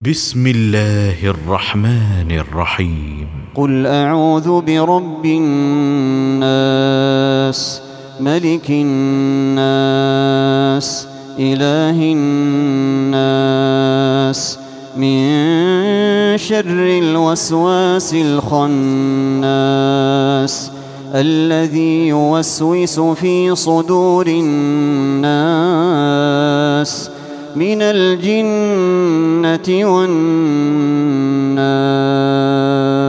بسم الله الرحمن الرحيم. قل أعوذ برب الناس ملك الناس إله الناس من شر الوسواس الخناس الذي يوسوس في صدور الناس من الجنة والناس.